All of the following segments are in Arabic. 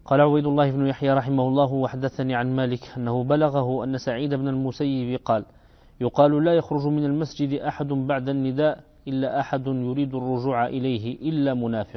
قال عبيد الله بن يحيى رحمه الله: وحدثني عن مالك أنه بلغه أن سعيد بن المسيب قال: يقال لا يخرج من المسجد أحد بعد النداء إلا أحد يريد الرجوع إليه إلا منافق.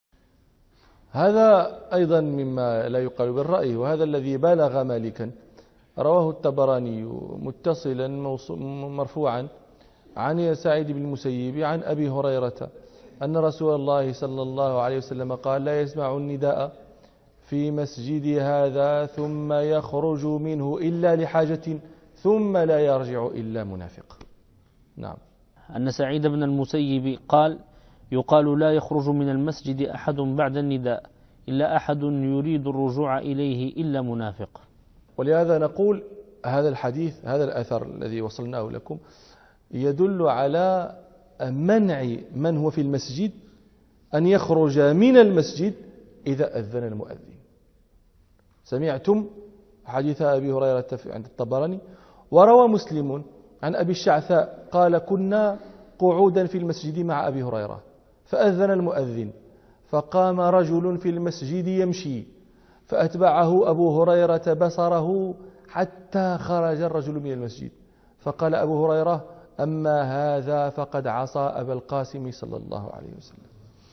هذا أيضا مما لا يقال بالرأي، وهذا الذي بالغ مالكا. رواه الطبراني متصلا مرفوعا عن سعيد بن المسيب عن أبي هريرة أن رسول الله صلى الله عليه وسلم قال: لا يسمع النداء في مسجد هذا ثم يخرج منه إلا لحاجة ثم لا يرجع إلا منافق. نعم. أن سعيد بن المسيب قال: يقال لا يخرج من المسجد أحد بعد النداء إلا أحد يريد الرجوع إليه إلا منافق. ولهذا نقول هذا الحديث، هذا الأثر الذي وصلناه لكم يدل على منع من هو في المسجد أن يخرج من المسجد إذا أذن المؤذن. سمعتم حديث أبي هريرة عند الطبراني، وروى مسلم عن أبي الشعثاء قال: كنا قعودا في المسجد مع أبي هريرة فأذن المؤذن فقام رجل في المسجد يمشي فأتبعه أبو هريرة بصره حتى خرج الرجل من المسجد، فقال أبو هريرة: أما هذا فقد عصى أبا القاسم صلى الله عليه وسلم.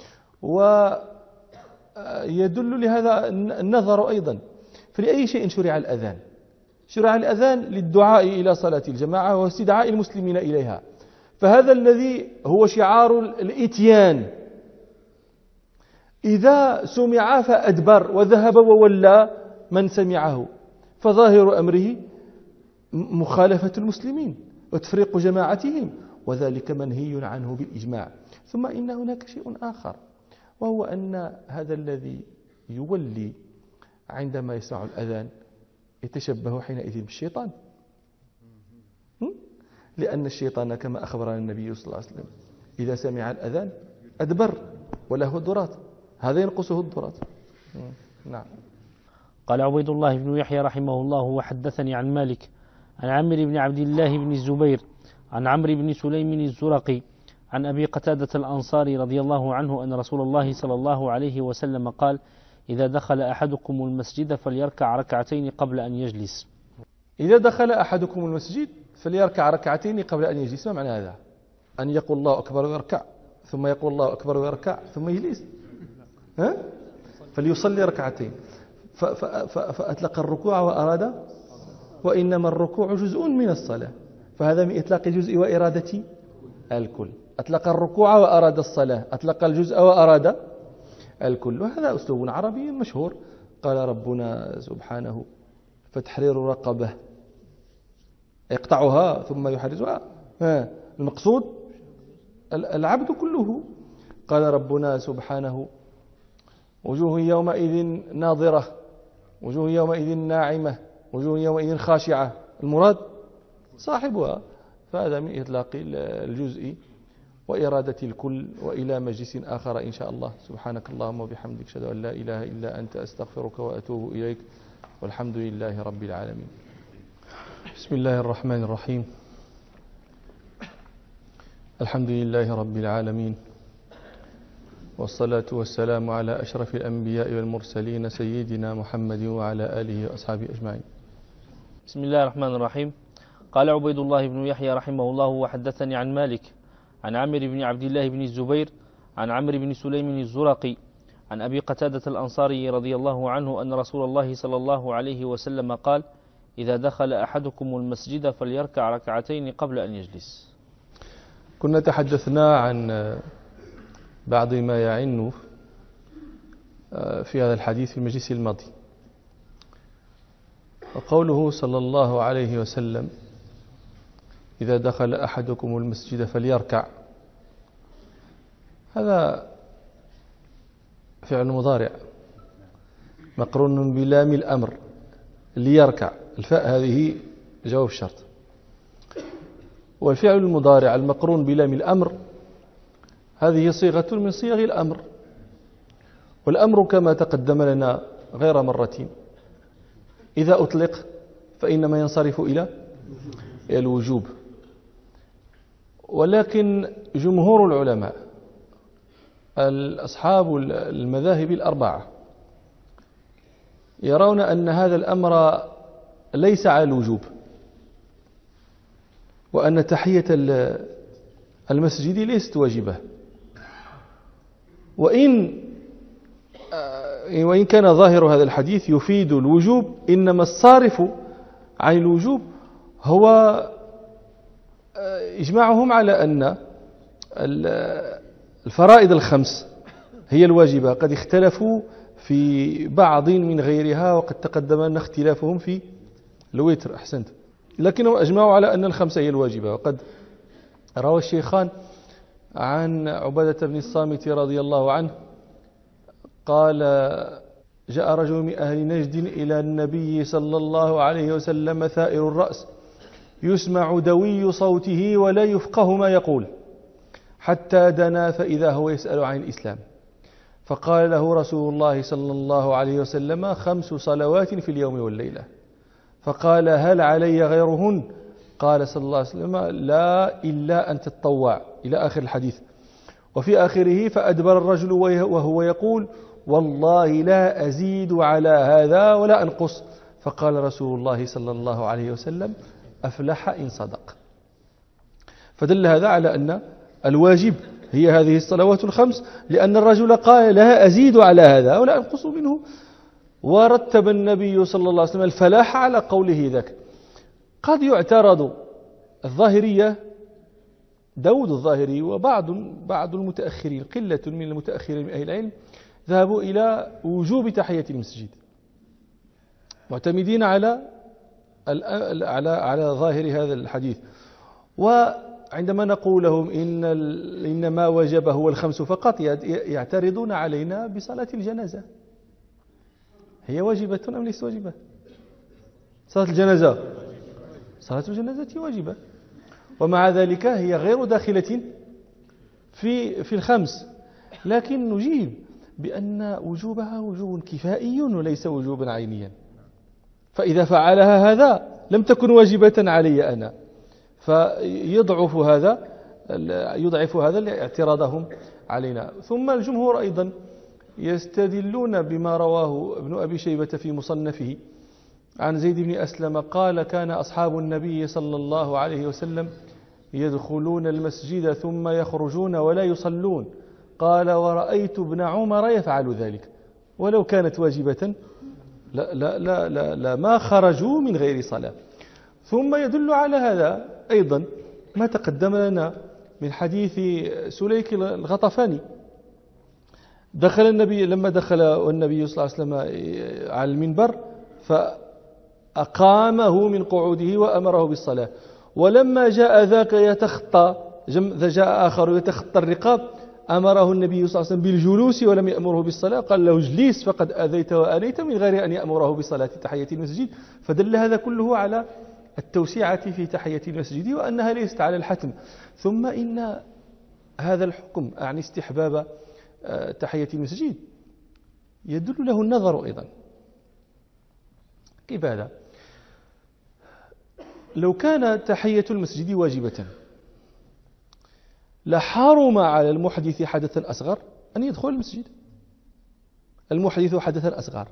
ويدل لهذا النظر أيضا، فلأي شيء شرع الأذان؟ شرع الأذان للدعاء إلى صلاة الجماعة واستدعاء المسلمين إليها، فهذا الذي هو شعار الإتيان إذا سمع فأدبر وذهب وولى من سمعه، فظاهر أمره مخالفة المسلمين وتفريق جماعتهم، وذلك منهي عنه بالإجماع. ثم إن هناك شيء آخر، وهو أن هذا الذي يولي عندما يسمع الأذان يتشبه حينئذ بالشيطان، لأن الشيطان كما أخبرنا النبي صلى الله عليه وسلم إذا سمع الأذان أدبر وله الدرات، هذا ينقصه الدرات. نعم. قال عبيد الله بن يحيى رحمه الله: وحدثني عن مالك عن عمرو بن عبد الله بن الزبير عن عمرو بن سليم الزرقي عن أبي قتادة الأنصاري رضي الله عنه أن رسول الله صلى الله عليه وسلم قال: إذا دخل أحدكم المسجد فليركع ركعتين قبل أن يجلس. إذا دخل أحدكم المسجد فليركع ركعتين قبل أن يجلس. ما معنى هذا؟ أن يقول الله أكبر ويركع، ثم يقول الله أكبر ويركع ثم يجلس؟ فليصلي ركعتين. فأطلق الركوع وأراد، وإنما الركوع جزء من الصلاة، فهذا من إطلاق الجزء وإرادة الكل. أطلق الركوع وأراد الصلاة، أطلق الجزء وأراد الكل، وهذا أسلوب عربي مشهور. قال ربنا سبحانه: فتحرير رقبة يقطعها ثم يحرزها، المقصود العبد كله. قال ربنا سبحانه: وجوه يومئذ ناظرة، وجوه يومئذ ناعمة، وجوه يومئذ خاشعة، المراد صاحبها. فهذا من إطلاق الجزء وإرادة الكل. وإلى مجلس آخر إن شاء الله. سبحانك اللهم وبحمدك، أشهد أن لا إله إلا أنت، أستغفرك وأتوب إليك، والحمد لله رب العالمين. بسم الله الرحمن الرحيم. الحمد لله رب العالمين، والصلاة والسلام على أشرف الأنبياء والمرسلين سيدنا محمد وعلى آله وأصحابه أجمعين. بسم الله الرحمن الرحيم. قال عبيد الله بن يحيى رحمه الله: وحدثني عن مالك عن عمرو بن عبد الله بن الزبير عن عمرو بن سليم الزرقي عن أبي قتادة الأنصاري رضي الله عنه أن رسول الله صلى الله عليه وسلم قال: إذا دخل أحدكم المسجد فليركع ركعتين قبل أن يجلس. كنا تحدثنا عن بعض ما يعن في هذا الحديث في المجلس الماضي، وقوله صلى الله عليه وسلم: إذا دخل أحدكم المسجد فليركع، هذا فعل مضارع مقرون بلام الأمر، ليركع، الفاء هذه جواب الشرط. والفعل المضارع المقرون بلام الأمر هذه صيغة من صيغ الأمر، والأمر كما تقدم لنا غير مرة إذا أطلق فإنما ينصرف إلى الوجوب. ولكن جمهور العلماء أصحاب المذاهب الأربعة يرون أن هذا الأمر ليس على الوجوب، وأن تحية المسجد ليست واجبة، وإن كان ظاهر هذا الحديث يفيد الوجوب، إنما الصارف عن الوجوب هو إجماعهم على أن الفرائض الخمس هي الواجبة. قد اختلفوا في بعض من غيرها، وقد تقدم أن اختلافهم في الوتر، أحسنت، لكنهم أجمعوا على أن الخمسة هي الواجبة. وقد روى الشيخان عن عبادة بن الصامت رضي الله عنه قال: جاء رجل من أهل نجد إلى النبي صلى الله عليه وسلم ثائر الرأس يسمع دوي صوته ولا يفقه ما يقول، حتى دنا فإذا هو يسأل عن الإسلام، فقال له رسول الله صلى الله عليه وسلم: 5 صلوات في اليوم والليلة. فقال: هل علي غيرهن؟ قال صلى الله عليه وسلم: لا إلا أن تتطوع، إلى آخر الحديث. وفي آخره: فأدبر الرجل وهو يقول: والله لا أزيد على هذا ولا أنقص. فقال رسول الله صلى الله عليه وسلم: أفلح إن صدق. فدل هذا على أن الواجب هي هذه الصلوات الخمس، لأن الرجل قال: لا أزيد على هذا ولا أنقص منه. ورتب النبي صلى الله عليه وسلم الفلاح على قوله ذاك. قد يعترض الظاهرية، داود الظاهري وبعض المتأخرين، قلة من المتأخرين من أهل العلم، ذهبوا إلى وجوب تحية المسجد، معتمدين على ظاهر هذا الحديث. وعندما نقول لهم إن ما وجب هو الخمس فقط، يعترضون علينا بصلاة الجنازة. هي واجبة أم ليست واجبة؟ صلاة الجنازة واجبة، ومع ذلك هي غير داخلة في الخمس، لكن نجيب بأن وجوبها وجوب كفائي وليس وجوبا عينيا. فإذا فعلها هذا لم تكن واجبة علي أنا، فيضعف هذا لاعتراضهم علينا. ثم الجمهور أيضا يستدلون بما رواه ابن أبي شيبة في مصنفه عن زيد بن أسلم قال: كان أصحاب النبي صلى الله عليه وسلم يدخلون المسجد ثم يخرجون ولا يصلون. قال: ورأيت ابن عمر يفعل ذلك. ولو كانت واجبة لا ما خرجوا من غير صلاة. ثم يدل على هذا أيضا ما تقدم لنا من حديث سليك الغطفاني. لما دخل النبي صلى الله عليه وسلم على المنبر فأقامه من قعوده وأمره بالصلاة، ولما جاء ذاك جاء آخر يتخطى الرقاب أمره النبي صلى الله عليه وسلم بالجلوس ولم يأمره بالصلاة، قال له: اجلس فقد أذيت وأنيت، من غير أن يأمره بصلاة تحية المسجد. فدل هذا كله على التوسعة في تحية المسجد وأنها ليست على الحتم. ثم إن هذا الحكم عن استحباب تحية المسجد يدل له النظر أيضا. كيف هذا؟ لو كان تحية المسجد واجبة لحرم على المحدث حدثا أصغر أن يدخل المسجد. المحدث حدثا أصغر،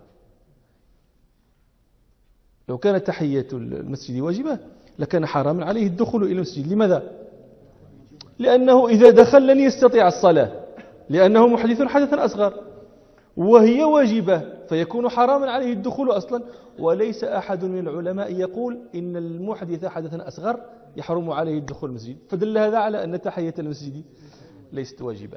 لو كانت تحية المسجد واجبة لكان حراما عليه الدخول إلى المسجد. لماذا؟ لأنه إذا دخل لن يستطيع الصلاة، لأنه محدث حدثا أصغر، وهي واجبة، فيكون حراما عليه الدخول أصلا. وليس أحد من العلماء يقول إن المحدث حدثا أصغر يحرم عليه الدخول المسجد. فدل هذا على أن تحية المسجد ليست واجبة.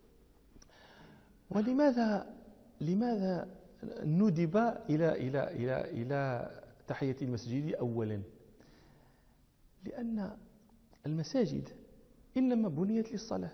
لماذا ندب إلى تحية المسجد أولا؟ لأن المساجد إنما بنيت للصلاة،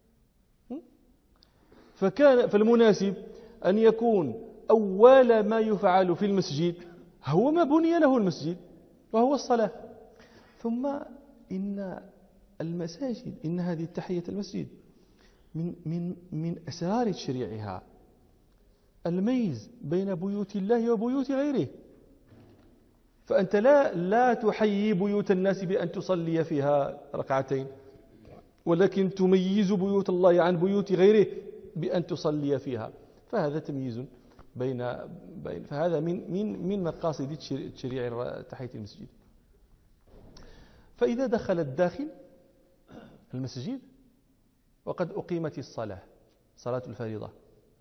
فالمناسب أن يكون أول ما يفعل في المسجد هو ما بني له المسجد، وهو الصلاة. ثم إن المساجد، إن هذه تحية المسجد من أسرار تشريعها الميز بين بيوت الله وبيوت غيره. فأنت لا تحيي بيوت الناس بأن تصلي فيها ركعتين، ولكن تميز بيوت الله عن بيوت غيره بأن تصلي فيها. فهذا تمييز فهذا من مقاصد تشريع تحية المسجد. فإذا دخل الداخل المسجد وقد أقيمت الصلاة، صلاة الفريضة،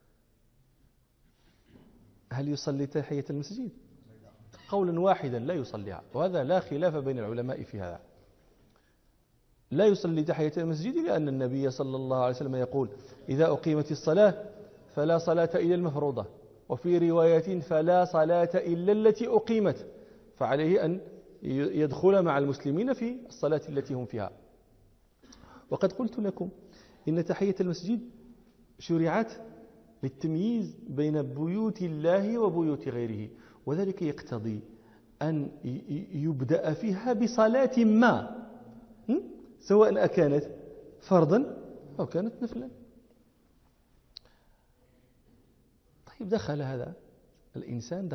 هل يصلي تحية المسجد؟ قولا واحدا لا يصليها، وهذا لا خلاف بين العلماء في هذا. لا يصلي تحية المسجد لأن النبي صلى الله عليه وسلم يقول: إذا أقيمت الصلاة فلا صلاة إلا المفروضة، وفي رواية فلا صلاة إلا التي أقيمت، فعليه أن يدخل مع المسلمين في الصلاة التي هم فيها. وقد قلت لكم إن تحية المسجد شرعت للتمييز بين بيوت الله وبيوت غيره، وذلك يقتضي أن يبدأ فيها بصلاة ما، سواء أكانت فرضا أو كانت نفلا. طيب، دخل هذا الإنسان،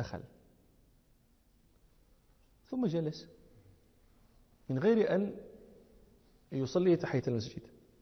ثم جلس من غير أن يصلي تحية المسجد.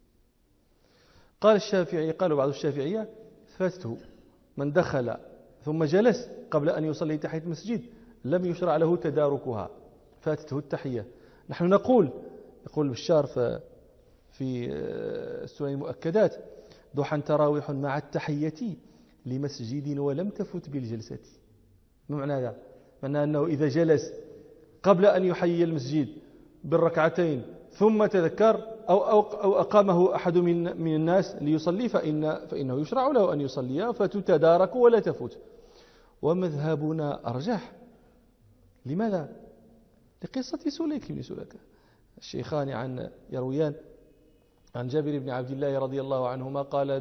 قال بعض الشافعية: فاتته من دخل ثم جلس قبل أن يصلي تحية المسجد لم يشرع له تداركها، فاتته التحية. نحن نقول بشار في السنن المؤكدات: ضحى تراويح مع التحية لمسجد ولم تفت بالجلسة. ما معنى هذا؟ معنى أنه إذا جلس قبل أن يحيي المسجد بالركعتين ثم تذكر أو أقامه أحد من الناس ليصلي فإنه يشرع له أن يصلي فتتدارك ولا تفوت. ومذهبنا أرجح. لماذا؟ لقصة سليك بن سلكة. الشيخان يرويان عن جابر بن عبد الله رضي الله عنهما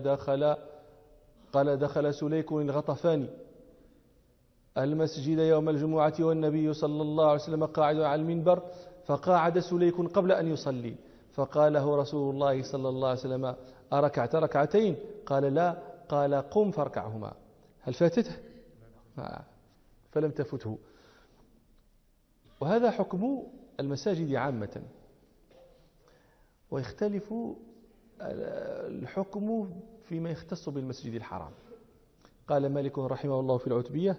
قال دخل سليك الغطفاني المسجد يوم الجمعة والنبي صلى الله عليه وسلم قاعد على المنبر، فقاعد سليك قبل أن يصلي، فقال له رسول الله صلى الله عليه وسلم: أركعت ركعتين؟ قال: لا. قال: قم فاركعهما. هل فاتته؟ فلم تفته. وهذا حكم المساجد عامة، ويختلف الحكم فيما يختص بالمسجد الحرام. قال مالك رحمه الله في العتبية: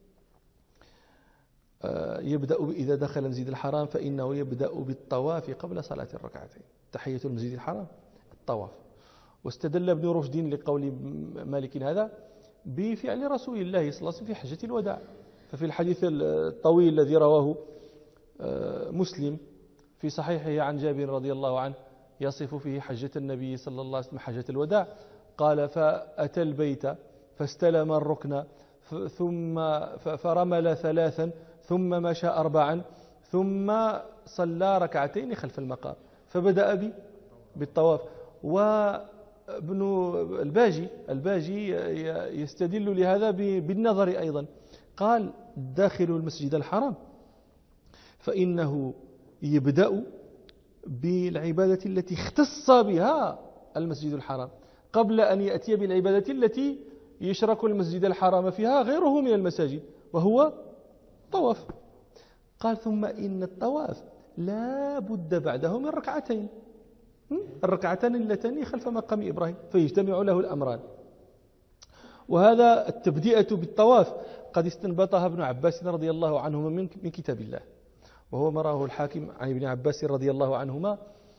يبدأ إذا دخل المسجد الحرام فإنه يبدأ بالطواف قبل صلاة الركعتين. تحية المسجد الحرام الطواف. واستدل ابن رشد لقول مالك هذا بفعل رسول الله صلى الله عليه وسلم في حجة الوداع. ففي الحديث الطويل الذي رواه مسلم في صحيحه عن جابر رضي الله عنه يصف فيه حجة النبي صلى الله عليه وسلم حجة الوداع، قال: فأتى البيت فاستلم الركن ثم فرمل 3 ثم مشى 4 ثم صلى ركعتين خلف المقام، فبدأ بالطواف. وابن الباجي يستدل لهذا بالنظر أيضا. قال: داخل المسجد الحرام فإنه يبدأ بالعبادة التي اختص بها المسجد الحرام قبل أن يأتي بالعبادة التي يشرك المسجد الحرام فيها غيره من المساجد، وهو طواف. قال: ثم إن الطواف لا بد بعده من ركعتين، الركعتان اللتان خلف مقام إبراهيم، فيجتمع له الأمران. وهذا التبدئة بالطواف قد استنبطها ابن عباس رضي الله عنهما من كتاب الله، وهو ما رواه الحاكم عن ابن عباس رضي الله عنهما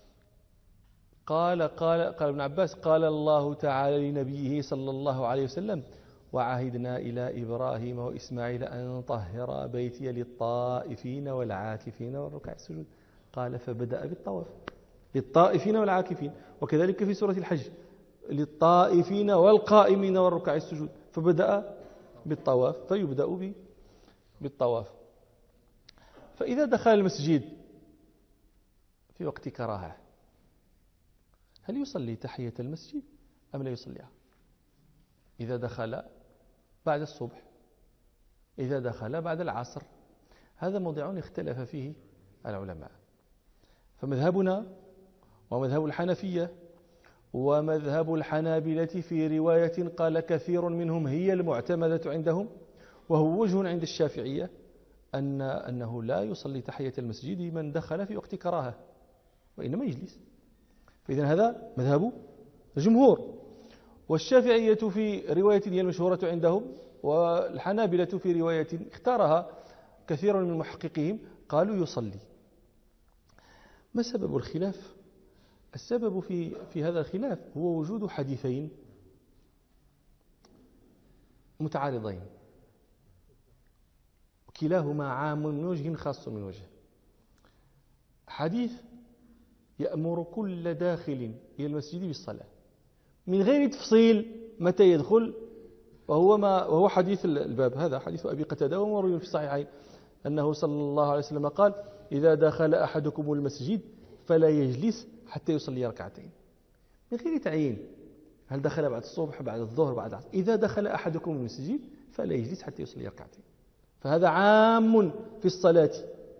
قال ابن عباس: قال الله تعالى لنبيه صلى الله عليه وسلم: وعهدنا إلى إبراهيم وإسماعيل أن طهر بيتي للطائفين والعاكفين والركع السجود. قال: فبدأ بالطواف للطائفين والعاكفين. وكذلك في سورة الحج: للطائفين والقائمين والركع السجود، فبدأ بالطواف، فيبدأ بالطواف. فإذا دخل المسجد في وقت كراهة هل يصلي تحية المسجد أم لا يصليها؟ إذا دخل بعد الصبح، إذا دخل بعد العصر، هذا موضع اختلف فيه العلماء. فمذهبنا ومذهب الحنفية ومذهب الحنابلة في رواية قال كثير منهم هي المعتمدة عندهم، وهو وجه عند الشافعية أنه لا يصلي تحية المسجد من دخل في وقت كراهة، وإنما يجلس. فإذن هذا مذهب الجمهور. والشافعية في رواية هي المشهورة عندهم والحنابلة في رواية اختارها كثير من محققيهم قالوا يصلي. ما سبب الخلاف؟ السبب في هذا الخلاف هو وجود حديثين متعارضين، كلاهما عام من وجه خاص من وجه. حديث يأمر كل داخل إلى المسجد بالصلاة من غير تفصيل متى يدخل، وهو حديث الباب، هذا حديث أبي قتادة ومروي في الصحيحين أنه صلى الله عليه وسلم قال: إذا دخل أحدكم المسجد فلا يجلس حتى يصلي ركعتين، من غير تعيين هل دخل بعد الصبح بعد الظهر بعد العصر. إذا دخل أحدكم المسجد فلا يجلس حتى يصلي ركعتين، فهذا عام في الصلاة.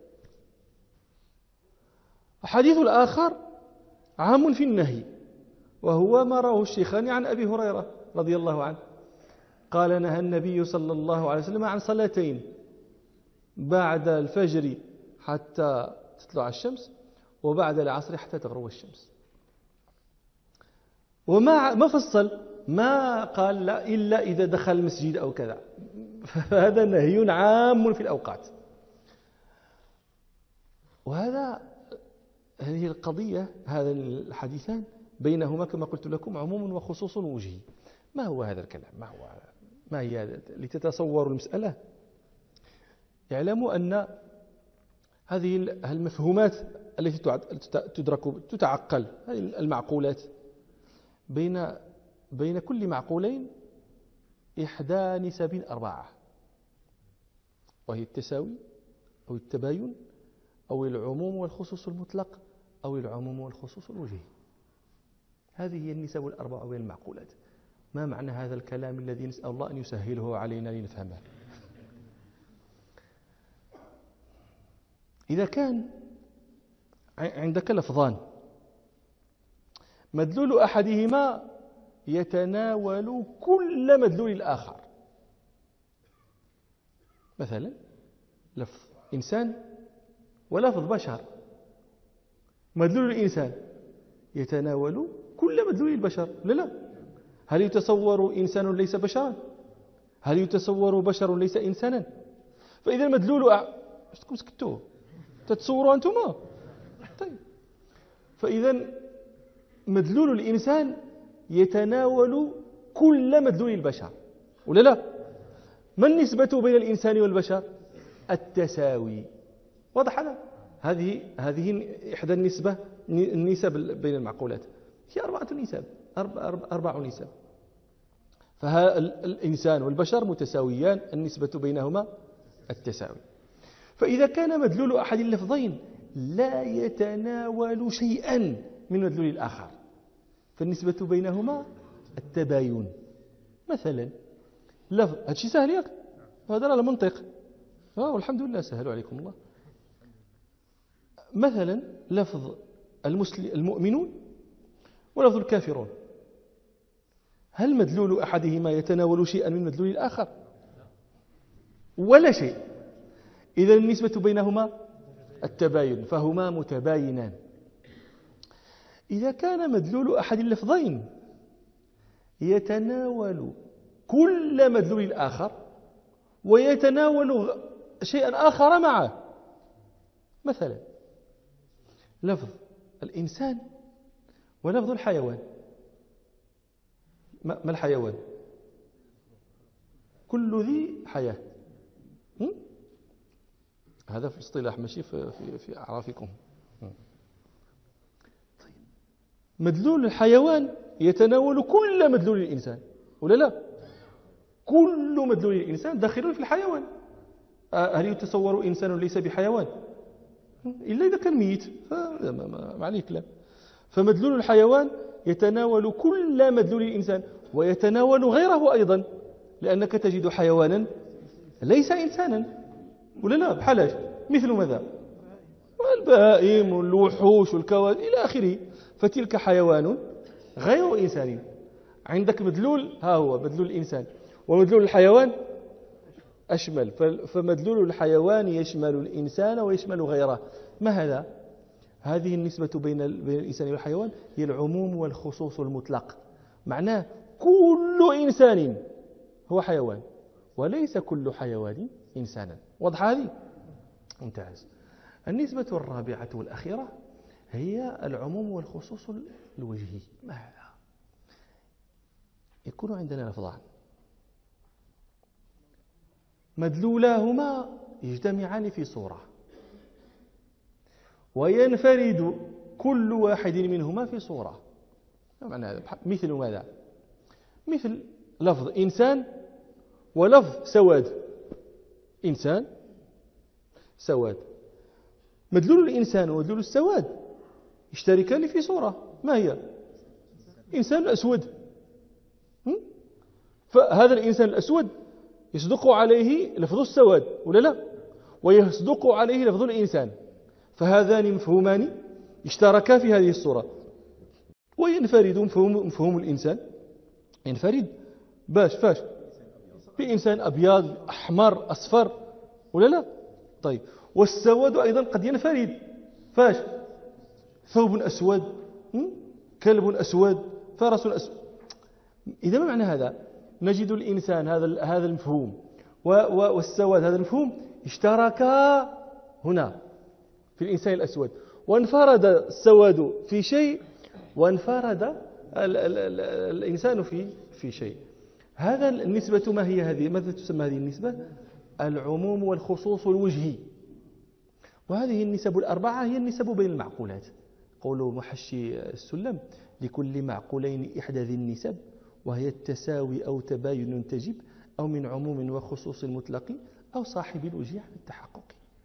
الحديث الآخر عام في النهي، وهو ما رواه الشيخان عن أبي هريرة رضي الله عنه قال: نهى النبي صلى الله عليه وسلم عن صلاتين بعد الفجر حتى تطلع الشمس، وبعد العصر حتى تغرب الشمس. وما فصل، ما قال لا إلا إذا دخل المسجد أو كذا، فهذا نهي عام في الأوقات. هذه القضية، هذا الحديثان بينهما كما قلت لكم عموم وخصوص وجهي. ما هو هذا الكلام؟ ما هي هذا؟ لتتصوروا المسألة اعلموا أن هذه المفهومات التي تتعقل، هذه المعقولات، بين كل معقولين إحدى نسب 4، وهي التساوي أو التباين أو العموم والخصوص المطلق أو العموم والخصوص الوجهي. هذه هي النسب 4 بين المعقولات. ما معنى هذا الكلام الذي نسأل الله أن يسهله علينا لنفهمه؟ إذا كان عندك لفظان مدلول أحدهما يتناول كل مدلول الآخر، مثلا لفظ إنسان ولفظ بشر، مدلول الإنسان يتناول كل مدلول البشر، لا؟ هل يتصور إنسان ليس بشرا؟ هل يتصور بشر ليس إنسانا؟ فإذا المدلول اشتكم سكتوا تتصوروا أنتما؟ طيب، فإذا مدلول الإنسان يتناول كل مدلول البشر، ولا لا؟ ما النسبة بين الإنسان والبشر؟ التساوي. واضح هذا؟ هذه إحدى النسب بين المعقولات، هي 4 نسب، 4 نسب. فالإنسان والبشر متساويان، النسبة بينهما التساوي. فإذا كان مدلول أحد اللفظين لا يتناول شيئا من مدلول الآخر فالنسبة بينهما التباين. مثلا لفظ، هذا شيء سهل ياك، هذا لا منطق، والحمد لله سهلوا عليكم الله. مثلا لفظ المؤمنون ولفظ الكافرون، هل مدلول أحدهما يتناول شيئا من مدلول الآخر؟ ولا شيء. إذا النسبة بينهما التباين، فهما متباينان. إذا كان مدلول أحد اللفظين يتناول كل مدلول الآخر ويتناول شيئا آخر معه، مثلا لفظ الإنسان ولفظ الحيوان. ما الحيوان؟ كل ذي حياة، هذا في الاصطلاح ماشي في أعرافكم. طيب، مدلول الحيوان يتناول كل مدلول الإنسان، ولا لا؟ كل مدلول الإنسان داخل في الحيوان. هل يتصور إنسان ليس بحيوان؟ إلا إذا كان ميت، ما عليه كلام. فمدلول الحيوان يتناول كل مدلول الإنسان ويتناول غيره أيضا، لأنك تجد حيوانا ليس إنسانا، ولا لا؟ بحالاش؟ مثل ماذا؟ البهائم والوحوش والكواكب إلى آخره. فتلك حيوان غير إنسان. عندك مدلول، ها هو مدلول الإنسان، ومدلول الحيوان أشمل. فمدلول الحيوان يشمل الإنسان ويشمل غيره. ما هذا؟ هذه النسبة بين الإنسان والحيوان هي العموم والخصوص المطلق. معناه كل إنسان هو حيوان، وليس كل حيوان إنسانا. واضح هذه؟ ممتاز. النسبة الرابعة والأخيرة هي العموم والخصوص الوجهي. ما هذا؟ يكون عندنا لفظان مدلولاهما يجتمعان في صورة، وينفرد كل واحد منهما في صورة. معنى هذا مثل ماذا؟ مثل لفظ إنسان ولفظ سواد. إنسان سواد، مدلول الإنسان ومدلول السواد يشتركان في صورة، ما هي؟ إنسان أسود. فهذا الإنسان الأسود يصدق عليه لفظ السواد ولا لا؟ ويصدق عليه لفظ الإنسان، فهذان مفهومان اشتركا في هذه الصورة. وينفرد مفهوم الإنسان، ينفرد فاش بإنسان أبيض أحمر أصفر ولا لا؟ طيب، والسواد أيضا قد ينفرد فاش؟ ثوب أسود، كلب أسود، فرس أسود. إذا ما معنى هذا؟ نجد الإنسان هذا المفهوم والسواد هذا المفهوم اشتركا هنا في الإنسان الأسود، وانفرد السواد في شيء وانفرد الإنسان في شيء. هذا النسبة ما هي هذه؟ ماذا تسمى هذه النسبة؟ العموم والخصوص الوجهي. وهذه النسب الأربعة هي النسب بين المعقولات. قول محشي السلم: لكل معقولين إحدى ذي النسب، وهي التساوي أو تباين تجب، أو من عموم وخصوص مطلق، أو صاحب الوجه عن التحقق.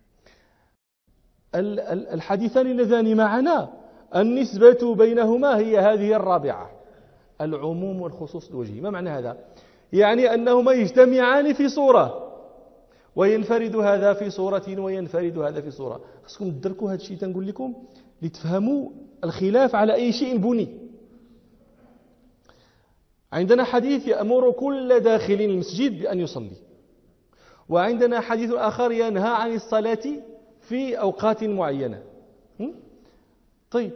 الحديثان اللذان معنا النسبة بينهما هي هذه الرابعة، العموم والخصوص الوجهي. ما معنى هذا؟ يعني أنهما يجتمعان في صورة، وينفرد هذا في صورة وينفرد هذا في صورة. خصكم تدركوا هذا الشيء تنقول لكم لتفهموا الخلاف على أي شيء بني. عندنا حديث يأمر كل داخل المسجد بأن يصلي، وعندنا حديث آخر ينهى عن الصلاة في أوقات معينة. طيب،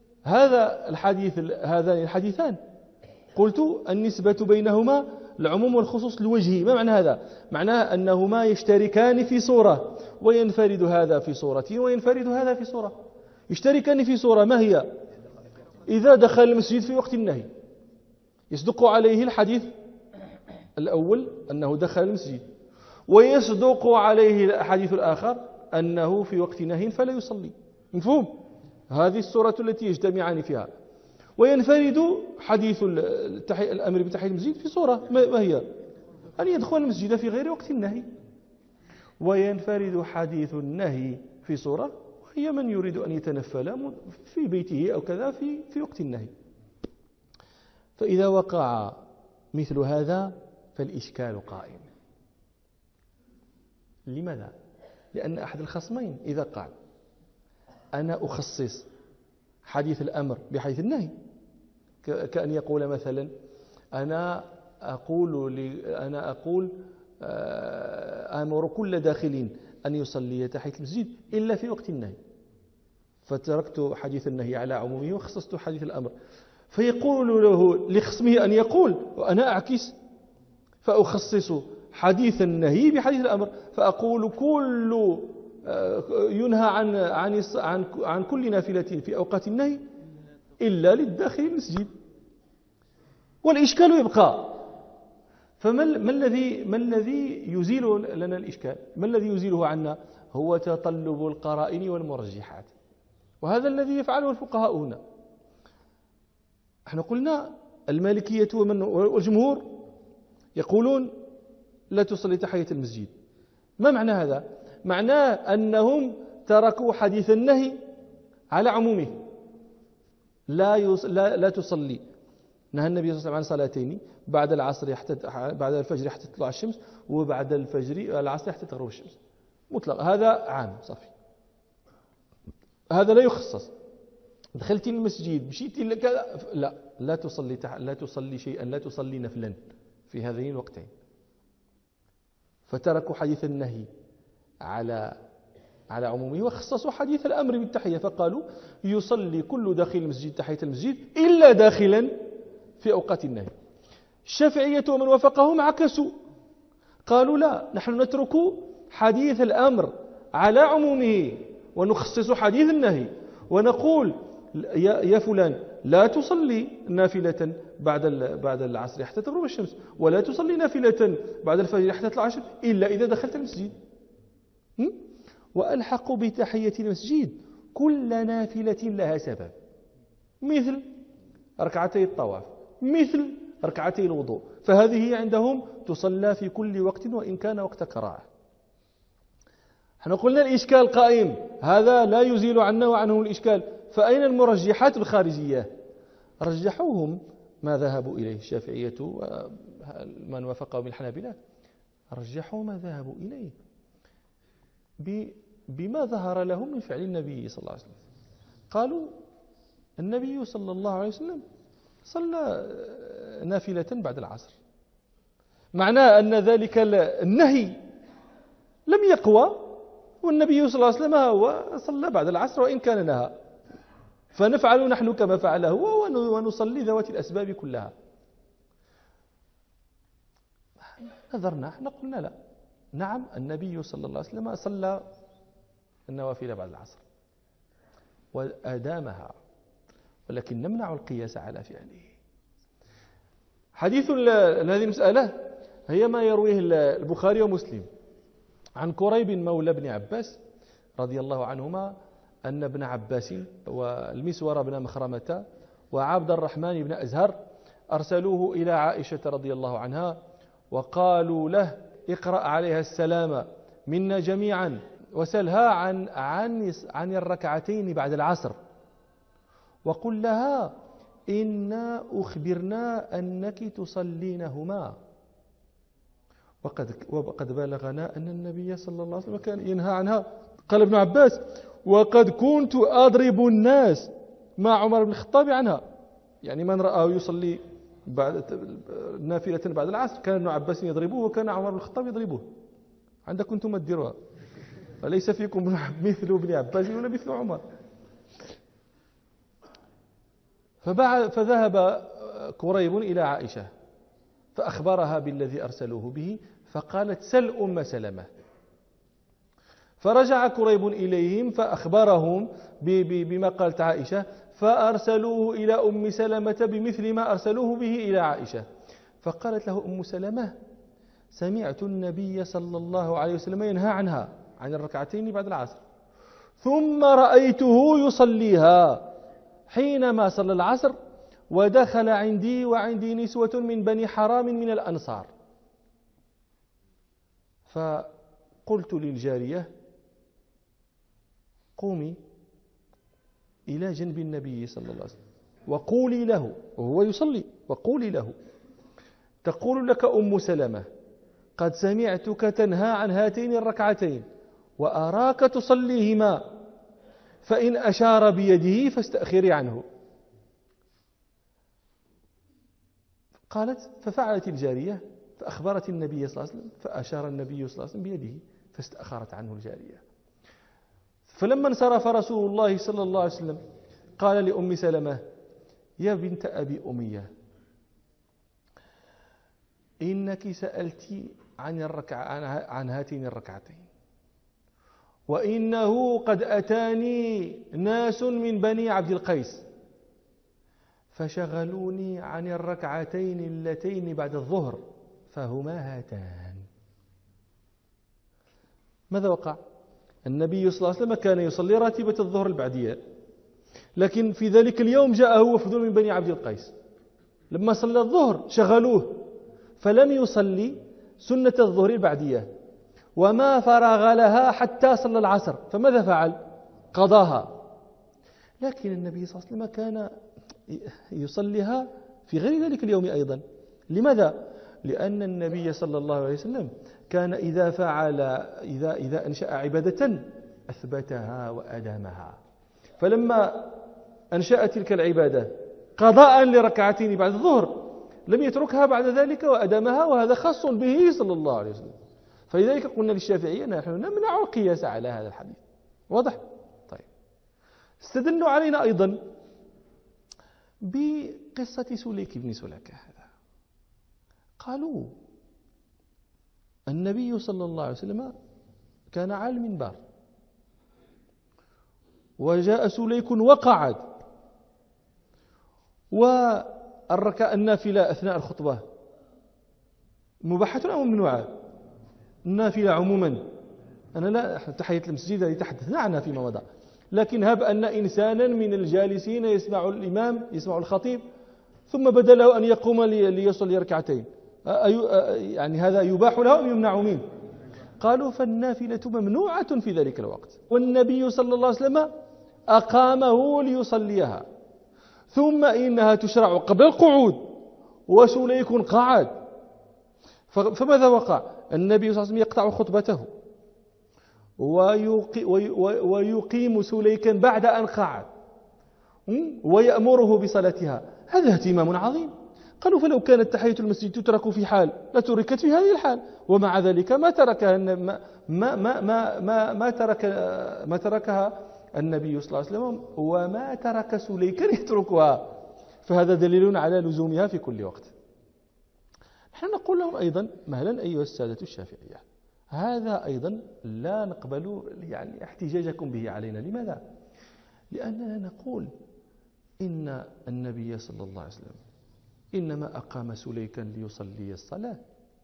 هذان الحديثان قلت النسبة بينهما العموم والخصوص الوجهي. ما معنى هذا؟ معناه أنهما يشتركان في صورة، وينفرد هذا في صورة وينفرد هذا في صورة. يشتركان في صورة، ما هي؟ إذا دخل المسجد في وقت النهي يصدق عليه الحديث الأول أنه دخل المسجد، ويصدق عليه الحديث الآخر أنه في وقت نهي فلا يصلي. مفهوم؟ هذه الصورة التي يجتمعان فيها. وينفرد حديث الأمر بتحية المسجد في صورة، ما هي؟ أن يدخل المسجد في غير وقت النهي. وينفرد حديث النهي في صورة، هي من يريد أن يتنفل في بيته أو كذا في وقت النهي. فإذا وقع مثل هذا فالإشكال قائم. لماذا؟ لأن أحد الخصمين إذا قال أنا أخصص حديث الأمر بحديث النهي، كأن يقول مثلا أنا أقول أمر كل داخل أن يصلي تحية المسجد إلا في وقت النهي، فتركت حديث النهي على عمومه وخصصت حديث الأمر. فيقول له لخصمه أن يقول وأنا أعكس، فأخصص حديث النهي بحديث الأمر، فأقول كل ينهى عن كل نافلة في أوقات النهي إلا للداخل المسجد، والإشكال يبقى. فما الذي يزيل لنا الإشكال؟ ما الذي يزيله عنا؟ هو تطلب القرائن والمرجحات، وهذا الذي يفعله الفقهاء هنا. احنا قلنا المالكية والجمهور يقولون لا تصلي تحية المسجد. ما معنى هذا؟ معناه أنهم تركوا حديث النهي على عمومه. لا تصلي. نهى النبي صلى الله عليه وسلم عن صلاتين: بعد الفجر حتى تطلع الشمس، وبعد العصر حتى تغرب الشمس. مطلق، هذا عام صافي، هذا لا يخصص. دخلت المسجد مشيت كذا، لا تصلي شيئا، لا تصلي نفلا في هذين الوقتين. فتركوا حديث النهي على عمومه، وخصصوا حديث الأمر بالتحية، فقالوا يصلي كل داخل المسجد تحية المسجد إلا داخلا في أوقات النهي. الشافعية ومن وافقهم عكسوا، قالوا لا، نحن نترك حديث الأمر على عمومه ونخصص حديث النهي، ونقول يا فلان لا تصلي نافلة بعد العصر حتى تغرب الشمس، ولا تصلي نافلة بعد الفجر حتى تطلع الشمس إلا إذا دخلت المسجد. وألحقوا بتحية المسجد كل نافلة لها سبب، مثل ركعتي الطواف، مثل ركعتي الوضوء، فهذه عندهم تصلى في كل وقت وإن كان وقت كراهة. احنا قلنا الإشكال قائم، هذا لا يزيل عنا وعنه الإشكال، فأين المرجحات الخارجية؟ رجحوهم ما ذهبوا إليه الشافعية ومن وافقه من الحنابلة، رجحوا ما ذهبوا إليه بما ظهر لهم من فعل النبي صلى الله عليه وسلم. قالوا النبي صلى الله عليه وسلم صلى نافلة بعد العصر، معناه أن ذلك النهي لم يقوى، والنبي صلى الله عليه وسلم هو صلى بعد العصر وإن كان نهى، فنفعل نحن كما فعله هو ونصلي ذوات الأسباب كلها. نظرنا احنا قلنا لا، نعم النبي صلى الله عليه وسلم صلى النوافل بعد العصر وأدامها، ولكن نمنع القياس على فعله. حديث هذه المسألة هي ما يرويه البخاري ومسلم عن كريب مولى بن عباس رضي الله عنهما أن ابن عباس والمسور بن مخرمة وعبد الرحمن بن أزهر أرسلوه إلى عائشة رضي الله عنها وقالوا له اقرأ عليها السلام منا جميعا وسلها عن الركعتين بعد العصر، وقل لها إنا أخبرنا أنك تصلينهما، وقد بلغنا أن النبي صلى الله عليه وسلم كان ينهى عنها. قال ابن عباس وقد كنت أضرب الناس مع عمر بن الخطاب عنها، يعني من رآه يصلي نافلة بعد العصر كان ابن عباس يضربه وكان عمر بن الخطاب يضربه. عندكم انتم تديروها، فليس فيكم مثل ابن عباس ولا مثل عمر. فذهب كريب إلى عائشة فأخبرها بالذي أرسلوه به، فقالت سل أم سلمة. فرجع كريب إليهم فأخبرهم بما قالت عائشة، فأرسلوه إلى أم سلمة بمثل ما أرسلوه به إلى عائشة. فقالت له أم سلمة سمعت النبي صلى الله عليه وسلم ينهى عنها عن الركعتين بعد العصر، ثم رأيته يصليها حينما صلى العصر ودخل عندي وعندي نسوة من بني حرام من الأنصار، فقلت للجارية قومي إلى جنب النبي صلى الله عليه وسلم وقولي له وهو يصلي، وقولي له تقول لك أم سلمة قد سمعتك تنهى عن هاتين الركعتين وأراك تصليهما، فإن أشار بيده فاستأخري عنه. قالت ففعلت الجارية فأخبرت النبي صلى الله عليه وسلم، فأشار النبي صلى الله عليه وسلم بيده فاستأخرت عنه الجارية. فلما انصرف رسول الله صلى الله عليه وسلم قال لأم سلمة يا بنت أبي أمية إنك سألت عن هاتين الركعتين، وإنه قد أتاني ناس من بني عبد القيس فشغلوني عن الركعتين اللتين بعد الظهر فهما هاتان. ماذا وقع؟ النبي صلى الله عليه وسلم كان يصلي راتبة الظهر البعدية، لكن في ذلك اليوم جاءه وفد من بني عبد القيس، لما صلى الظهر شغلوه فلم يصلي سنة الظهر البعدية وما فرغ لها حتى صلى العصر، فماذا فعل؟ قضاها. لكن النبي صلى الله عليه وسلم كان يصليها في غير ذلك اليوم أيضا. لماذا؟ لأن النبي صلى الله عليه وسلم كان إذا أنشأ عبادة أثبتها وأدامها، فلما أنشأ تلك العبادة قضاء لركعتين بعد الظهر لم يتركها بعد ذلك وأدامها، وهذا خاص به صلى الله عليه وسلم. فلذلك قلنا للشافعية نحن نمنع القياس على هذا الحديث. واضح؟ طيب، استدلوا علينا أيضا بقصة سليك بن سلكة هذا. قالوا النبي صلى الله عليه وسلم كان على المنبر، وجاء سليك وقعد، والركعة النافلة أثناء الخطبة مباحة أو ممنوعة؟ النافلة عموما، أنا لا تحية المسجد الذي تحدثنا عنها فيما مضى، لكن هب أن إنسانا من الجالسين يسمع الإمام يسمع الخطيب ثم بدا له أن يقوم ليصلي ركعتين، يعني هذا يباح له أم يمنع منه؟ قالوا فالنافلة ممنوعة في ذلك الوقت، والنبي صلى الله عليه وسلم أقامه ليصليها، ثم إنها تشرع قبل القعود وسليك قعد، فماذا وقع؟ النبي صلى الله عليه وسلم يقطع خطبته ويقيم سليكا بعد أن قعد ويأمره بصلاتها. هذا اهتمام عظيم. قالوا فلو كانت تحية المسجد تترك في حال لتركت في هذه الحال، ومع ذلك ما تركها النبي صلى الله عليه وسلم، وما ترك سليكا يتركها، فهذا دليل على لزومها في كل وقت. نحن نقول لهم أيضا مهلا أيها السادة الشافعية، هذا أيضا لا نقبل يعني احتجاجكم به علينا. لماذا؟ لأننا نقول إن النبي صلى الله عليه وسلم إنما أقام سليكا ليصلي الصلاة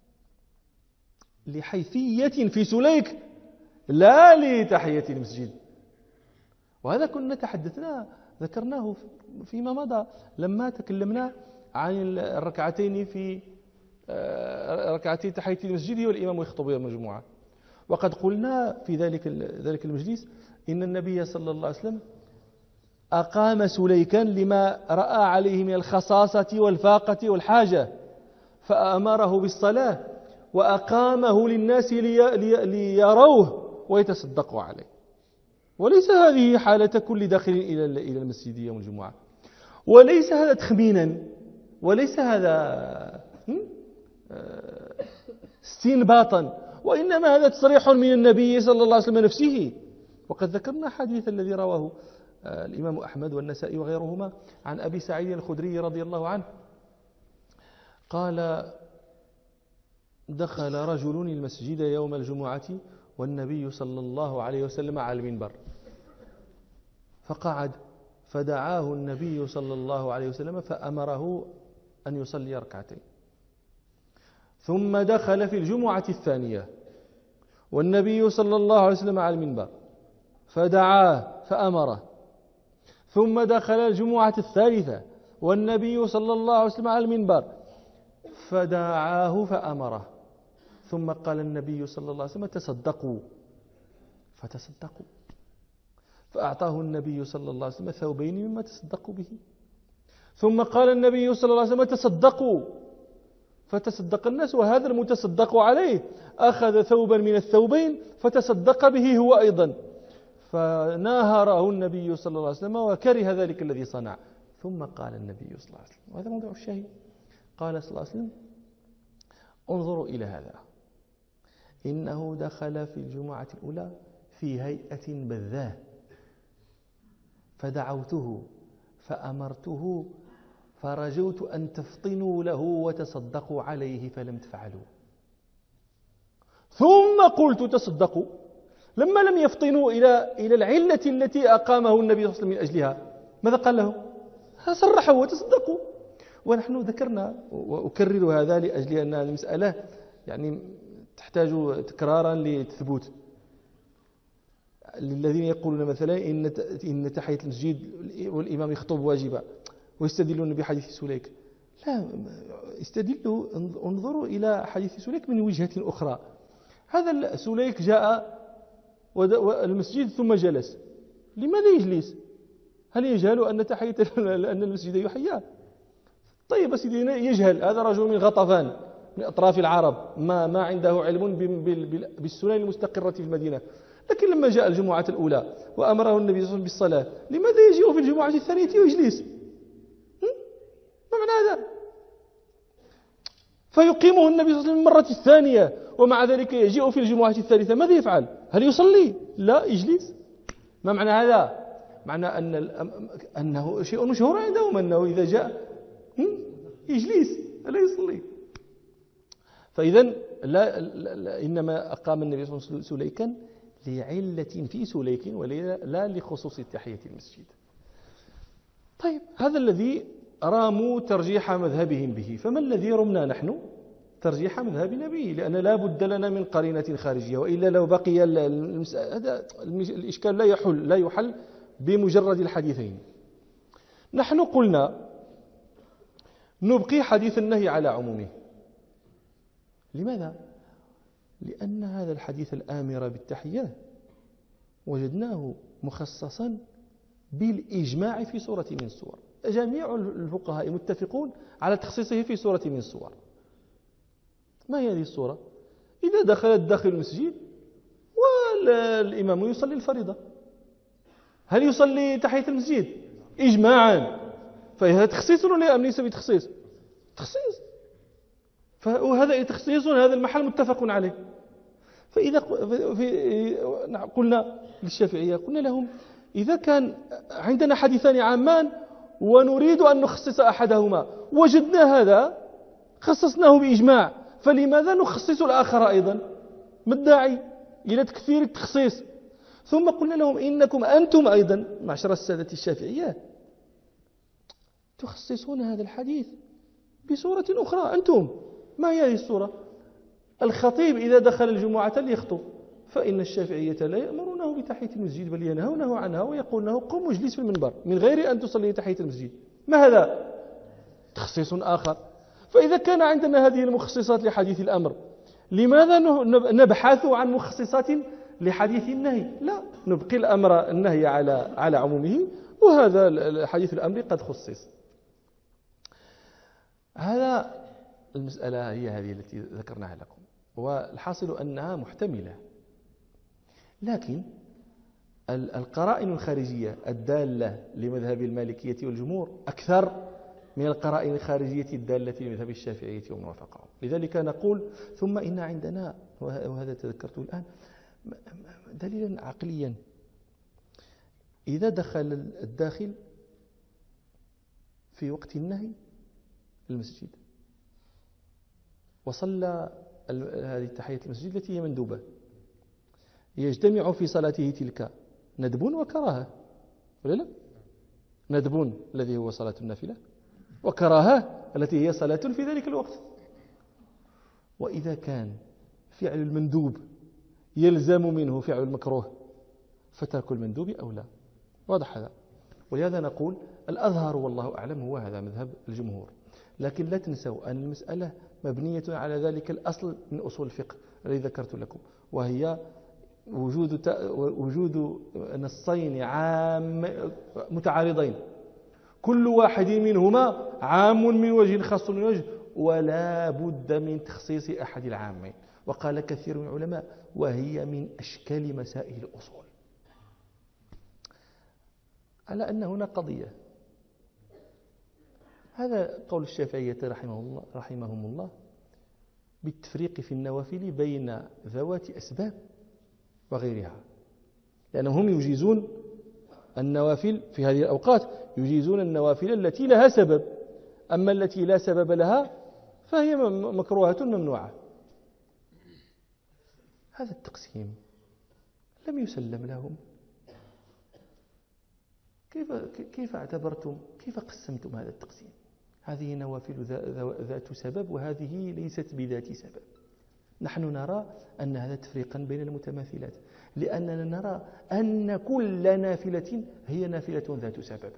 لحيثية في سليك لا لتحية المسجد، وهذا كنا ذكرناه فيما مضى لما تكلمنا عن الركعتين في ركعتي تحية المسجد والإمام يخطب يوم الجمعة، وقد قلنا في ذلك المجلس إن النبي صلى الله عليه وسلم أقام سليكا لما رأى عليه من الخصاصة والفاقة والحاجة، فأمره بالصلاة وأقامه للناس ليروه ويتصدقوا عليه، وليس هذه حالة كل داخل إلى المسجد يوم الجمعة، وليس هذا تخمينا، وليس هذا استنباطا، وإنما هذا تصريح من النبي صلى الله عليه وسلم نفسه. وقد ذكرنا حديث الذي رواه الإمام أحمد والنسائي وغيرهما عن أبي سعيد الخدري رضي الله عنه قال دخل رجل المسجد يوم الجمعة والنبي صلى الله عليه وسلم على المنبر، فقعد، فدعاه النبي صلى الله عليه وسلم فأمره أن يصلي ركعتين، ثم دخل في الجمعة الثانية والنبي صلى الله عليه وسلم على المنبر فدعاه فأمره، ثم دخل الجمعة الثالثة والنبي صلى الله عليه وسلم على المنبر فدعاه فأمره، ثم قال النبي صلى الله عليه وسلم تصدقوا، فتصدقوا، فأعطاه النبي صلى الله عليه وسلم ثوبين مما تصدقوا به، ثم قال النبي صلى الله عليه وسلم تصدقوا، فتصدق الناس، وهذا المتصدق عليه أخذ ثوبا من الثوبين فتصدق به هو أيضا، فناهره النبي صلى الله عليه وسلم وكره ذلك الذي صنع. ثم قال النبي صلى الله عليه وسلم، وهذا موضوع الشاهد، قال صلى الله عليه وسلم انظروا إلى هذا، إنه دخل في الجمعة الأولى في هيئة بذاه، فدعوته فأمرته فرجوت أن تفطنوا له وتصدقوا عليه فلم تفعلوا، ثم قلت تصدقوا، لما لم يفطنوا إلى العلة التي أقامه النبي صلى الله عليه وسلم من أجلها، ماذا قال له؟ صرحوا وتصدقوا. ونحن ذكرنا وأكرر هذا لأجل أن المسألة يعني تحتاج تكرارا للثبوت. للذين يقولون مثلا إن تحية المسجد والإمام يخطب واجبة ويستدلون بحديث سليك، لا، استدلوا، انظروا إلى حديث سليك من وجهة أخرى. هذا سليك جاء المسجد ثم جلس، لماذا يجلس؟ هل يجهل أن المسجد يحيى؟ طيب بس يجهل، هذا رجل من غطفان من أطراف العرب ما عنده علم بالسنن المستقرة في المدينة، لكن لما جاء الجمعة الأولى وأمره النبي صلى الله عليه وسلم بالصلاة، لماذا يجيء في الجمعة الثانية ويجلس؟ ما معنى هذا؟ فيقيمه النبي صلى الله عليه وسلم المرة الثانية، ومع ذلك يجيء في الجمعة الثالثة، ماذا يفعل؟ هل يصلي؟ لا، يجلس. ما معنى هذا؟ معنى أنه شيء مشهور عندهم أنه إذا جاء يجلس، لا يصلي. فإذا إنما أقام النبي صلى الله عليه وسلم سليكا لعلة في سليك ولا لخصوص تحية المسجد. طيب هذا الذي راموا ترجيح مذهبهم به، فما الذي رمنا نحن ترجيح مذهبنا به؟ لأن لا بد لنا من قرينة خارجية، وإلا لو بقي هذا الإشكال لا يحل بمجرد الحديثين. نحن قلنا نبقي حديث النهي على عمومه. لماذا؟ لأن هذا الحديث الآمر بالتحية وجدناه مخصصا بالإجماع في سورة من السور، جميع الفقهاء متفقون على تخصيصه في سورة من السور. ما هي هذه السورة؟ إذا دخلت داخل المسجد والإمام يصلي الفريضة، هل يصلي تحية المسجد؟ إجماعا. فهذا تخصيص ولا أم ليس بتخصيص؟ تخصيص. فهذا تخصيص، هذا المحل متفق عليه. فإذا قلنا للشافعية، قلنا لهم إذا كان عندنا حديثان عامان ونريد أن نخصص أحدهما وجدنا هذا خصصناه بإجماع، فلماذا نخصص الآخر أيضا؟ ما الداعي إلى تكثير التخصيص؟ ثم قلنا لهم إنكم أنتم أيضا معشر السادة الشافعية تخصصون هذا الحديث بسورة أخرى. أنتم ما هي هذه السورة؟ الخطيب إذا دخل الجمعة ليخطب، فإن الشافعية لا يأمرونه بتحية المسجد بل ينهونه عنها ويقول له قم واجلس في المنبر من غير أن تصلي تحية المسجد. ما هذا؟ تخصيص آخر. فإذا كان عندنا هذه المخصصات لحديث الأمر، لماذا نبحث عن مخصصات لحديث النهي؟ لا، نبقي الأمر النهي على عمومه، وهذا حديث الأمر قد خصص. هذا المسألة هي هذه التي ذكرناها لكم، والحاصل أنها محتملة، لكن القرائن الخارجية الدالة لمذهب المالكية والجمهور أكثر من القرائن الخارجية الدالة لمذهب الشافعية ومن وافقهم. لذلك نقول ثم إن عندنا، وهذا تذكرته الآن، دليلا عقليا. إذا دخل الداخل في وقت النهي المسجد وصلى هذه تحية المسجد التي هي مندوبة، يجتمع في صلاته تلك ندب وكراهة ولا لا؟ ندب الذي هو صلاة النافلة، وكراهة التي هي صلاة في ذلك الوقت. وإذا كان فعل المندوب يلزم منه فعل المكروه فترك المندوب أولى. واضح هذا؟ ولهذا نقول الأظهر والله أعلم هو هذا مذهب الجمهور. لكن لا تنسوا أن المسألة مبنية على ذلك الأصل من أصول الفقه الذي ذكرت لكم، وهي وجود نصين متعارضين، كل واحد منهما عام من وجه خاص من وجه، ولا بد من تخصيص أحد العامين. وقال كثير من العلماء وهي من أشكال مسائل الأصول، على أن هنا قضية. هذا قول الشافعية رحمهم الله بالتفريق في النوافل بين ذوات أسباب وغيرها، لأنهم يجيزون النوافل في هذه الأوقات، يجيزون النوافل التي لها سبب، أما التي لا سبب لها فهي مكروهة ممنوعة. هذا التقسيم لم يسلم لهم. كيف اعتبرتم، كيف قسمتم هذا التقسيم؟ هذه نوافل ذات سبب وهذه ليست بذات سبب. نحن نرى أن هذا تفريقا بين المتماثلات، لأننا نرى أن كل نافلة هي نافلة ذات سبب.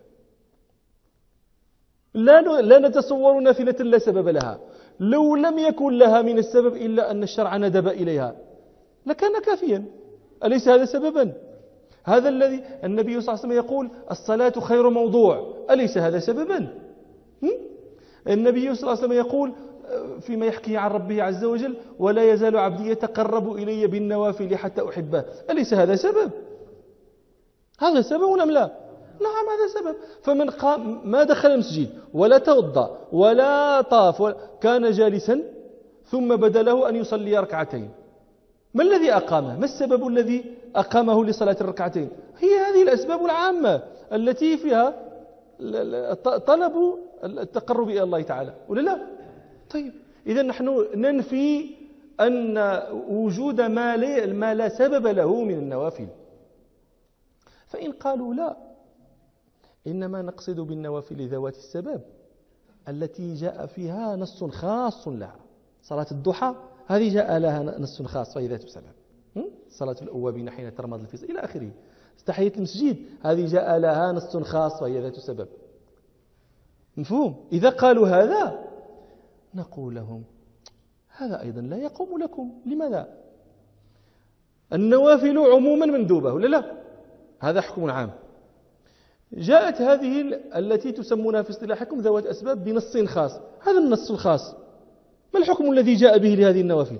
لا نتصور نافلة لا سبب لها، لو لم يكن لها من السبب إلا أن الشرع ندب إليها لكان كافيا. أليس هذا سببا؟ هذا الذي النبي صلى الله عليه وسلم يقول الصلاة خير موضوع، أليس هذا سببا؟ النبي صلى الله عليه وسلم يقول فيما يحكي عن ربه عز وجل ولا يزال عبدي يتقرب إلي بالنوافل حتى أحبه، أليس هذا سبب؟ هذا سبب أم لا؟ نعم هذا سبب. فمن قام ما دخل المسجد ولا توضأ ولا طاف كان جالسا ثم بدا له أن يصلي ركعتين، ما الذي أقامه؟ ما السبب الذي أقامه لصلاة الركعتين؟ هي هذه الأسباب العامة التي فيها طلب التقرب إلى الله تعالى، ولا لا؟ طيب إذا نحن ننفي أن وجود ما لا سبب له من النوافل. فإن قالوا لا، إنما نقصد بالنوافل ذوات السبب التي جاء فيها نص خاص لها. صلاة الضحى هذه جاء لها نص خاص فهي ذات سبب. صلاة الأوابين حين ترمض الفصل إلى آخره. تحية المسجد هذه جاء لها نص خاص فهي ذات سبب. مفهوم؟ إذا قالوا هذا نقول لهم هذا أيضا لا يقوم لكم. لماذا؟ النوافل عموما مندوبة ولا لا؟ هذا حكم عام. جاءت هذه التي تسمونها في اصطلاحكم ذوات أسباب بنص خاص. هذا النص الخاص ما الحكم الذي جاء به لهذه النوافل؟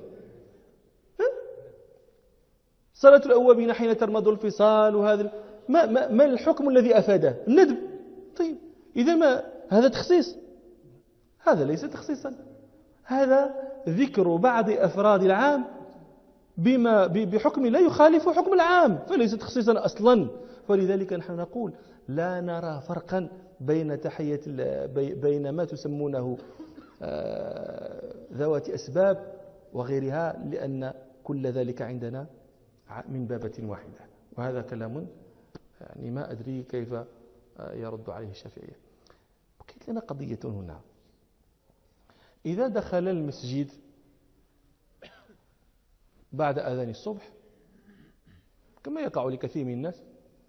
صلاة الأوابين حين ترمض الفصال وهذا ما الحكم الذي أفاده؟ الندب. طيب إذا ما هذا تخصيص؟ هذا ليس تخصيصا، هذا ذكر بعض أفراد العام بحكم لا يخالف حكم العام، فليس تخصيصا أصلا. فلذلك نحن نقول لا نرى فرقا بين ما تسمونه ذوات أسباب وغيرها، لأن كل ذلك عندنا من بابة واحدة. وهذا كلام يعني ما أدري كيف يرد عليه الشافعية. بقيت لنا قضية هنا. إذا دخل المسجد بعد أذان الصبح كما يقع لكثير من الناس،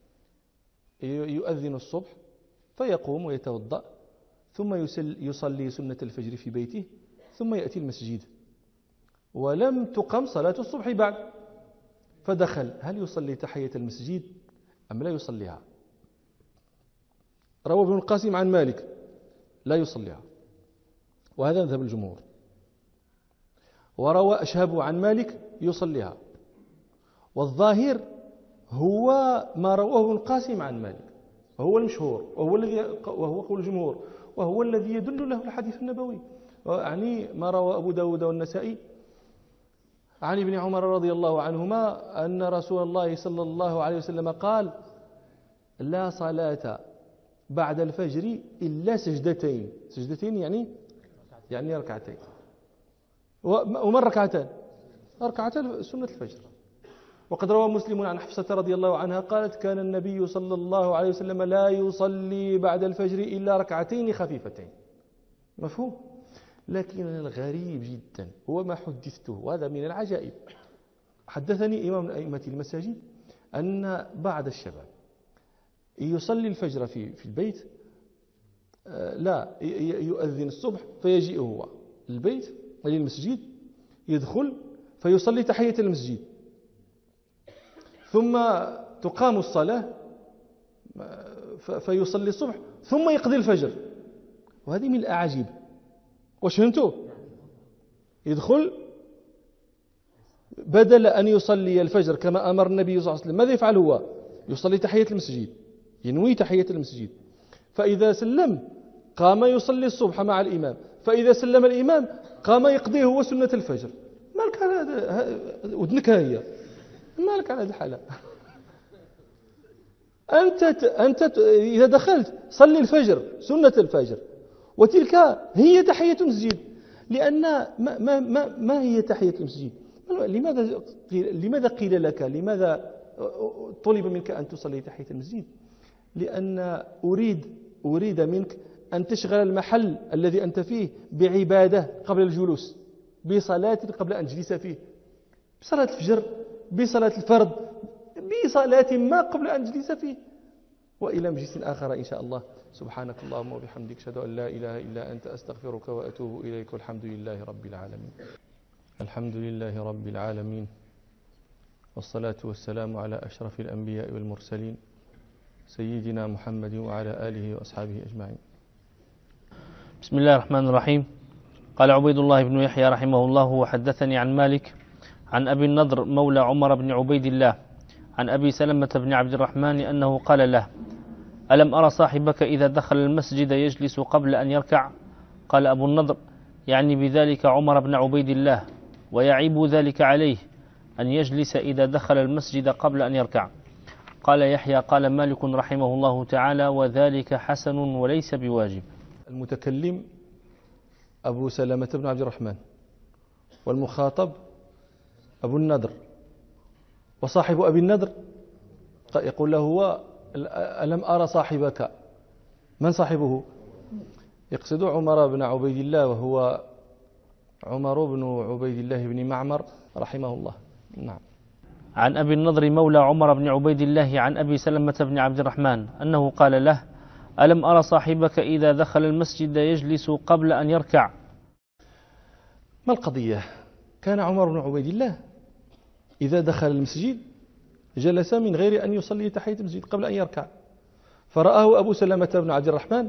يؤذن الصبح فيقوم ويتوضأ ثم يصلي سنة الفجر في بيته ثم يأتي المسجد ولم تقم صلاة الصبح بعد، فدخل، هل يصلي تحية المسجد أم لا يصليها؟ روى ابن القاسم عن مالك لا يصليها، وهذا مذهب الجمهور. وروى أشهب عن مالك يصليها، والظاهر هو ما رواه ابن القاسم عن مالك، وهو المشهور وهو قول الجمهور، وهو الذي يدل له الحديث النبوي، يعني ما روى أبو داود والنسائي عن ابن عمر رضي الله عنهما أن رسول الله صلى الله عليه وسلم قال: لا صلاة بعد الفجر إلا سجدتين. سجدتين يعني ركعتين. وما الركعتان؟ ركعتان سنة الفجر. وقد روى مسلم عن حفصة رضي الله عنها قالت: كان النبي صلى الله عليه وسلم لا يصلي بعد الفجر إلا ركعتين خفيفتين. مفهوم؟ لكن الغريب جدا هو ما حدثته، وهذا من العجائب. حدثني إمام من أئمة المساجد أن بعض الشباب يصلي الفجر في البيت، لا يؤذن الصبح فيجيء هو البيت للمسجد، يدخل فيصلي تحية المسجد، ثم تقام الصلاة فيصلي الصبح ثم يقضي الفجر. وهذه من الأعاجيب. واش فهمتوا؟ يدخل بدل أن يصلي الفجر كما أمر النبي صلى الله عليه وسلم، ماذا يفعل هو؟ يصلي تحية المسجد، ينوي تحية المسجد، فإذا سلم قام يصلي الصبح مع الإمام، فإذا سلم الإمام قام يقضيه هو سنة الفجر. مالك على هذا؟ ودنك هي مالك على هذه الحالة؟ أنت إذا دخلت صلي الفجر سنة الفجر، وتلك هي تحية المسجد. لأن ما هي تحية المسجد؟ لماذا قيل لك، لماذا طلب منك أن تصلي تحية المسجد؟ لأن أريد منك أن تشغل المحل الذي أنت فيه بعبادة قبل الجلوس، بصلاة قبل أن تجلس فيه، بصلاة الفجر، بصلاة الفرض، بصلاة ما قبل أن تجلس فيه. وإلى مجلس آخر إن شاء الله. سبحانك اللهم وبحمدك، أشهد أن لا إله إلا أنت، أستغفرك وأتوب إليك، والحمد لله رب العالمين. الحمد لله رب العالمين، والصلاة والسلام على أشرف الأنبياء والمرسلين سيدنا محمد وعلى آله وأصحابه أجمعين. بسم الله الرحمن الرحيم. قال عبيد الله بن يحيى رحمه الله: وحدثني عن مالك عن أبي النضر مولى عمر بن عبيد الله عن أبي سلمة بن عبد الرحمن أنه قال له: ألم أرى صاحبك إذا دخل المسجد يجلس قبل أن يركع؟ قال أبو النضر: يعني بذلك عمر بن عبيد الله، ويعيب ذلك عليه أن يجلس إذا دخل المسجد قبل أن يركع. قال يحيى: قال مالك رحمه الله تعالى: وذلك حسن وليس بواجب. المتكلم أبو سلمة بن عبد الرحمن، والمخاطب أبو النضر، وصاحب أبي النضر يقول له هو ألم أرى صاحبك. من صاحبه؟ يقصد عمر بن عبيد الله، وهو عمر بن عبيد الله بن معمر رحمه الله. نعم. عن أبي النضر مولى عمر بن عبيد الله عن أبي سلمة بن عبد الرحمن أنه قال له: ألم أرى صاحبك إذا دخل المسجد يجلس قبل أن يركع؟ ما القضية؟ كان عمر بن عبيد الله إذا دخل المسجد جلس من غير أن يصلي تحية المسجد قبل أن يركع، فرآه أبو سلمة بن عبد الرحمن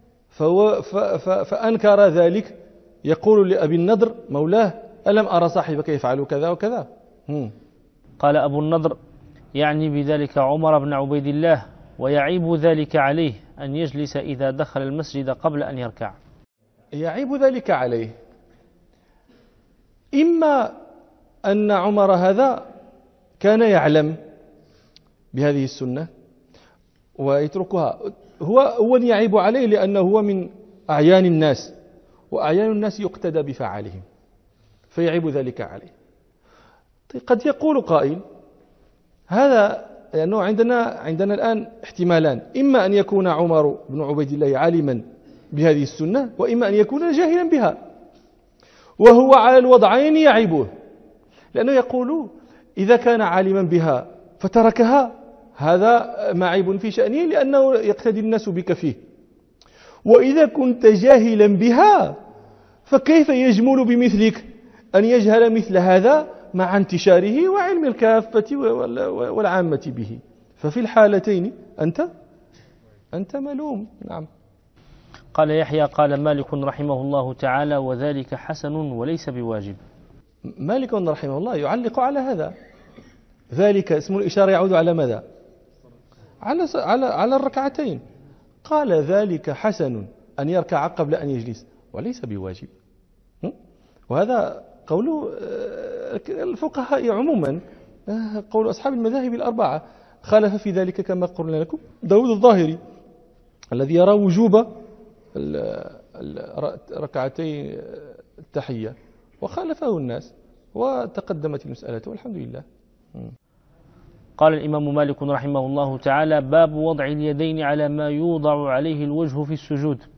فأنكر ذلك، يقول لأبي النضر مولاه: ألم أرى صاحبك يفعل كذا وكذا؟ قال أبو النضر: يعني بذلك عمر بن عبيد الله، ويعيب ذلك عليه أن يجلس إذا دخل المسجد قبل أن يركع. يعيب ذلك عليه، إما أن عمر هذا كان يعلم بهذه السنة ويتركها، هو يعيب عليه لأنه هو من أعيان الناس، وأعيان الناس يقتدى بفعالهم، فيعيب ذلك عليه. قد يقول قائل هذا لأنه عندنا الآن احتمالان: إما أن يكون عمر بن عبيد الله عالما بهذه السنة، وإما أن يكون جاهلا بها، وهو على الوضعين يعيبه، لأنه يقول إذا كان عالما بها فتركها هذا معيب في شأنه لأنه يقتدي الناس بك فيه، وإذا كنت جاهلا بها فكيف يجمل بمثلك أن يجهل مثل هذا مع انتشاره وعلم الكافة والعامة به، ففي الحالتين أنت ملوم. نعم. قال يحيى: قال مالك رحمه الله تعالى: وذلك حسن وليس بواجب. مالك رحمه الله يعلق على هذا، ذلك اسم الإشارة يعود على ماذا؟ على الركعتين. قال ذلك حسن أن يركع قبل أن يجلس وليس بواجب. وهذا قول الفقهاء عموما، قول أصحاب المذاهب الأربعة. خالف في ذلك كما قلنا لكم داود الظاهري الذي يرى وجوب ركعتي التحية، وخالفه الناس وتقدمت المسألة والحمد لله. قال الإمام مالك رحمه الله تعالى: باب وضع اليدين على ما يوضع عليه الوجه في السجود.